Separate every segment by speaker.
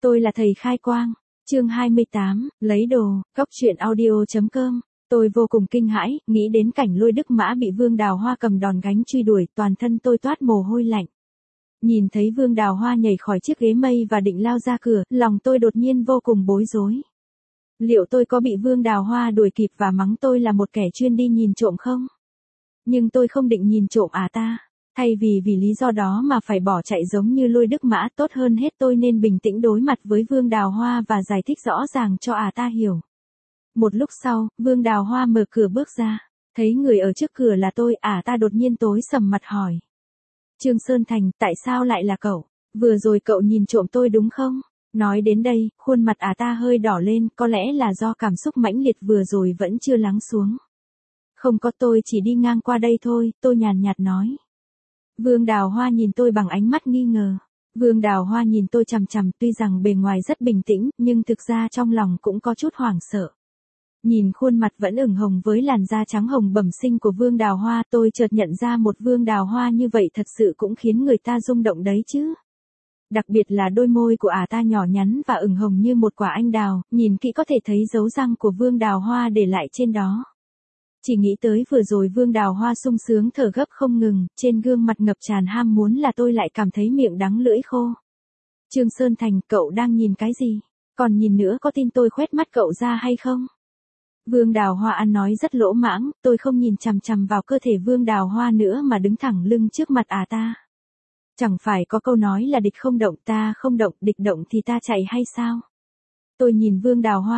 Speaker 1: Tôi là thầy khai quang. Chương 28, lấy đồ, góc truyện audio.com. Tôi vô cùng kinh hãi, nghĩ đến cảnh Lôi Đức Mã bị Vương Đào Hoa cầm đòn gánh truy đuổi, toàn thân tôi toát mồ hôi lạnh. Nhìn thấy Vương Đào Hoa nhảy khỏi chiếc ghế mây và định lao ra cửa, lòng tôi đột nhiên vô cùng bối rối. Liệu tôi có bị Vương Đào Hoa đuổi kịp và mắng tôi là một kẻ chuyên đi nhìn trộm không? Nhưng tôi không định nhìn trộm ta. Thay vì lý do đó mà phải bỏ chạy giống như Lôi Đức Mã, tốt hơn hết tôi nên bình tĩnh đối mặt với Vương Đào Hoa và giải thích rõ ràng cho ta hiểu. Một lúc sau, Vương Đào Hoa mở cửa bước ra. Thấy người ở trước cửa là tôi, ta đột nhiên tối sầm mặt hỏi. Trương Sơn Thành, tại sao lại là cậu? Vừa rồi cậu nhìn trộm tôi đúng không? Nói đến đây, khuôn mặt ta hơi đỏ lên, có lẽ là do cảm xúc mãnh liệt vừa rồi vẫn chưa lắng xuống. Không có, tôi chỉ đi ngang qua đây thôi, tôi nhàn nhạt nói. Vương Đào Hoa nhìn tôi bằng ánh mắt nghi ngờ. Vương Đào Hoa nhìn tôi chằm chằm, tuy rằng bề ngoài rất bình tĩnh, nhưng thực ra trong lòng cũng có chút hoảng sợ. Nhìn khuôn mặt vẫn ửng hồng với làn da trắng hồng bẩm sinh của Vương Đào Hoa, tôi chợt nhận ra một Vương Đào Hoa như vậy thật sự cũng khiến người ta rung động đấy chứ. Đặc biệt là đôi môi của ta nhỏ nhắn và ửng hồng như một quả anh đào, nhìn kỹ có thể thấy dấu răng của Vương Đào Hoa để lại trên đó. Chỉ nghĩ tới vừa rồi Vương Đào Hoa sung sướng thở gấp không ngừng, trên gương mặt ngập tràn ham muốn là tôi lại cảm thấy miệng đắng lưỡi khô. Trương Sơn Thành, cậu đang nhìn cái gì? Còn nhìn nữa có tin tôi khoét mắt cậu ra hay không? Vương Đào Hoa ăn nói rất lỗ mãng, tôi không nhìn chằm chằm vào cơ thể Vương Đào Hoa nữa mà đứng thẳng lưng trước mặt ta. Chẳng phải có câu nói là địch không động ta không động, địch động thì ta chạy hay sao? Tôi nhìn Vương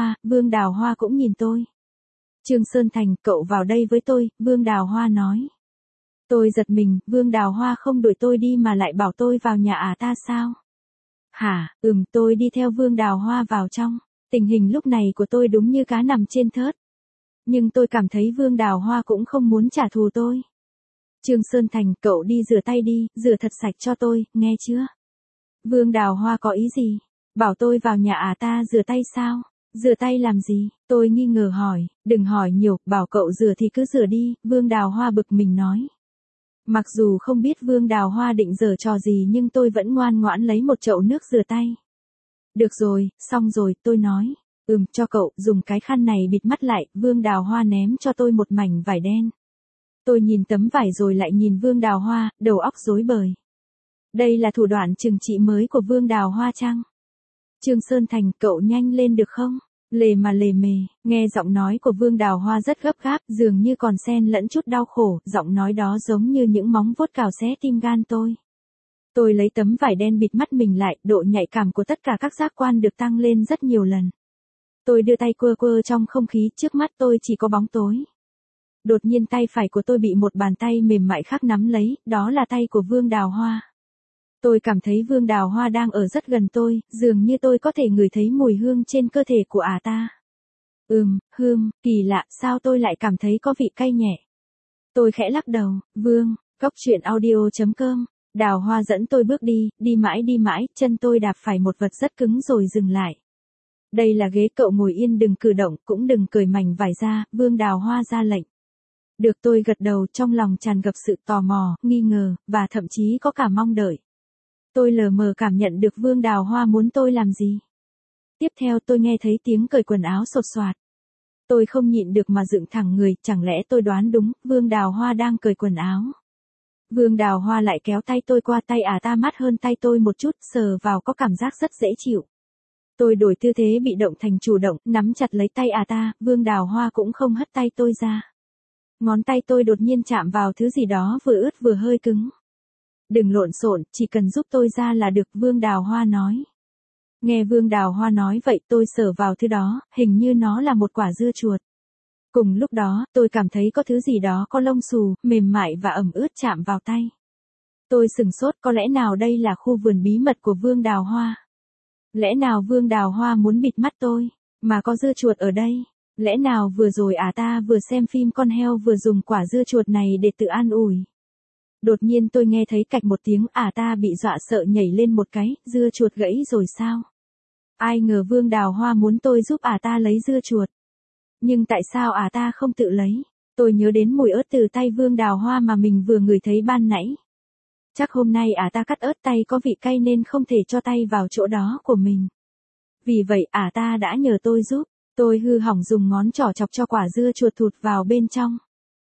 Speaker 1: Đào Hoa cũng nhìn tôi. Trương Sơn Thành, cậu vào đây với tôi, Vương Đào Hoa nói. Tôi giật mình, Vương Đào Hoa không đuổi tôi đi mà lại bảo tôi vào nhà ta sao? Hả, tôi đi theo Vương Đào Hoa vào trong. Tình hình lúc này của tôi đúng như cá nằm trên thớt. Nhưng tôi cảm thấy Vương Đào Hoa cũng không muốn trả thù tôi. Trương Sơn Thành, cậu đi rửa tay đi, rửa thật sạch cho tôi, nghe chưa? Vương Đào Hoa có ý gì? Bảo tôi vào nhà ta rửa tay sao? Rửa tay làm gì? Tôi nghi ngờ hỏi, đừng hỏi nhiều, bảo cậu rửa thì cứ rửa đi, Vương Đào Hoa bực mình nói. Mặc dù không biết Vương Đào Hoa định giở trò gì nhưng tôi vẫn ngoan ngoãn lấy một chậu nước rửa tay. Được rồi, xong rồi, tôi nói. Cho cậu, dùng cái khăn này bịt mắt lại, Vương Đào Hoa ném cho tôi một mảnh vải đen. Tôi nhìn tấm vải rồi lại nhìn Vương Đào Hoa, đầu óc rối bời. Đây là thủ đoạn trừng trị mới của Vương Đào Hoa chăng? Trương Sơn Thành, cậu nhanh lên được không? Lề mề, nghe giọng nói của Vương Đào Hoa rất gấp gáp, dường như còn xen lẫn chút đau khổ, giọng nói đó giống như những móng vuốt cào xé tim gan tôi. Tôi lấy tấm vải đen bịt mắt mình lại, độ nhạy cảm của tất cả các giác quan được tăng lên rất nhiều lần. Tôi đưa tay quơ trong không khí, trước mắt tôi chỉ có bóng tối. Đột nhiên tay phải của tôi bị một bàn tay mềm mại khác nắm lấy, đó là tay của Vương Đào Hoa. Tôi cảm thấy Vương Đào Hoa đang ở rất gần tôi, dường như tôi có thể ngửi thấy mùi hương trên cơ thể của ta. Hương, kỳ lạ, sao tôi lại cảm thấy có vị cay nhẹ. Tôi khẽ lắc đầu, Vương, góc truyện audio.com. Đào Hoa dẫn tôi bước đi mãi, chân tôi đạp phải một vật rất cứng rồi dừng lại. Đây là ghế, cậu ngồi yên đừng cử động, cũng đừng cởi mảnh vải ra, Vương Đào Hoa ra lệnh. Được, tôi gật đầu, trong lòng tràn ngập sự tò mò, nghi ngờ, và thậm chí có cả mong đợi. Tôi lờ mờ cảm nhận được Vương Đào Hoa muốn tôi làm gì. Tiếp theo tôi nghe thấy tiếng cởi quần áo sột soạt. Tôi không nhịn được mà dựng thẳng người, chẳng lẽ tôi đoán đúng, Vương Đào Hoa đang cởi quần áo. Vương Đào Hoa lại kéo tay tôi qua, tay ta mát hơn tay tôi một chút, sờ vào có cảm giác rất dễ chịu. Tôi đổi tư thế bị động thành chủ động, nắm chặt lấy tay ta, Vương Đào Hoa cũng không hất tay tôi ra. Ngón tay tôi đột nhiên chạm vào thứ gì đó vừa ướt vừa hơi cứng. Đừng lộn xộn, chỉ cần giúp tôi ra là được, Vương Đào Hoa nói. Nghe Vương Đào Hoa nói vậy tôi sờ vào thứ đó, hình như nó là một quả dưa chuột. Cùng lúc đó, tôi cảm thấy có thứ gì đó có lông xù, mềm mại và ẩm ướt chạm vào tay. Tôi sửng sốt, có lẽ nào đây là khu vườn bí mật của Vương Đào Hoa? Lẽ nào Vương Đào Hoa muốn bịt mắt tôi, mà có dưa chuột ở đây? Lẽ nào vừa rồi ta vừa xem phim con heo vừa dùng quả dưa chuột này để tự an ủi? Đột nhiên tôi nghe thấy cạch một tiếng, ta bị dọa sợ nhảy lên một cái, dưa chuột gãy rồi sao? Ai ngờ Vương Đào Hoa muốn tôi giúp ta lấy dưa chuột. Nhưng tại sao ta không tự lấy? Tôi nhớ đến mùi ớt từ tay Vương Đào Hoa mà mình vừa ngửi thấy ban nãy. Chắc hôm nay ta cắt ớt tay có vị cay nên không thể cho tay vào chỗ đó của mình. Vì vậy ta đã nhờ tôi giúp. Tôi hư hỏng dùng ngón trỏ chọc cho quả dưa chuột thụt vào bên trong.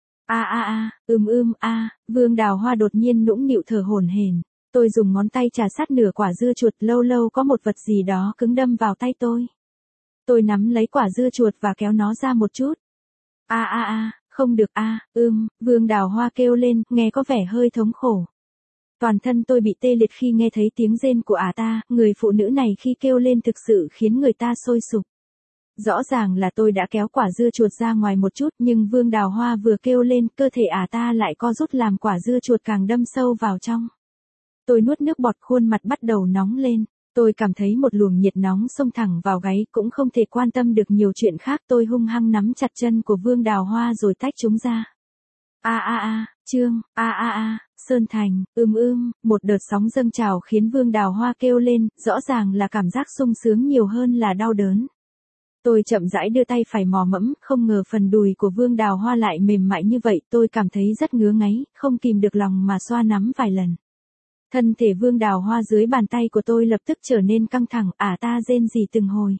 Speaker 1: Vương Đào Hoa đột nhiên nũng nịu thở hổn hển. Tôi dùng ngón tay trà sát nửa quả dưa chuột, lâu lâu có một vật gì đó cứng đâm vào tay tôi. Tôi nắm lấy quả dưa chuột và kéo nó ra một chút. Không được Vương Đào Hoa kêu lên, nghe có vẻ hơi thống khổ. Toàn thân tôi bị tê liệt khi nghe thấy tiếng rên của ta, người phụ nữ này khi kêu lên thực sự khiến người ta sôi sục. Rõ ràng là tôi đã kéo quả dưa chuột ra ngoài một chút, nhưng Vương Đào Hoa vừa kêu lên, cơ thể ta lại co rút làm quả dưa chuột càng đâm sâu vào trong. Tôi nuốt nước bọt, khuôn mặt bắt đầu nóng lên. Tôi cảm thấy một luồng nhiệt nóng xông thẳng vào gáy, cũng không thể quan tâm được nhiều chuyện khác. Tôi hung hăng nắm chặt chân của Vương Đào Hoa rồi tách chúng ra. Trương, Sơn Thành, một đợt sóng dâng trào khiến Vương Đào Hoa kêu lên, rõ ràng là cảm giác sung sướng nhiều hơn là đau đớn. Tôi chậm rãi đưa tay phải mò mẫm, không ngờ phần đùi của Vương Đào Hoa lại mềm mại như vậy. Tôi cảm thấy rất ngứa ngáy, không kìm được lòng mà xoa nắm vài lần. Thân thể Vương Đào Hoa dưới bàn tay của tôi lập tức trở nên căng thẳng, ta rên rỉ từng hồi.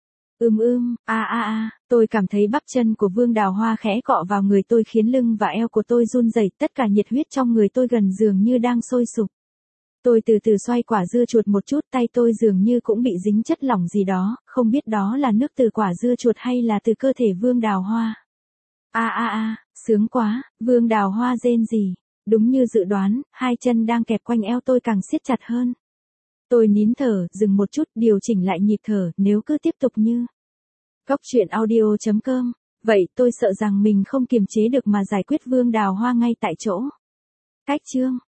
Speaker 1: Tôi cảm thấy bắp chân của Vương Đào Hoa khẽ cọ vào người tôi khiến lưng và eo của tôi run rẩy, tất cả nhiệt huyết trong người tôi gần dường như đang sôi sục. Tôi từ từ xoay quả dưa chuột một chút, tay tôi dường như cũng bị dính chất lỏng gì đó, không biết đó là nước từ quả dưa chuột hay là từ cơ thể Vương Đào Hoa. Sướng quá, Vương Đào Hoa rên rỉ. Đúng như dự đoán, hai chân đang kẹp quanh eo tôi càng siết chặt hơn. Tôi nín thở, dừng một chút, điều chỉnh lại nhịp thở, nếu cứ tiếp tục như Goctruyện.audio.com, vậy tôi sợ rằng mình không kiềm chế được mà giải quyết Vương Đào Hoa ngay tại chỗ. Cách chương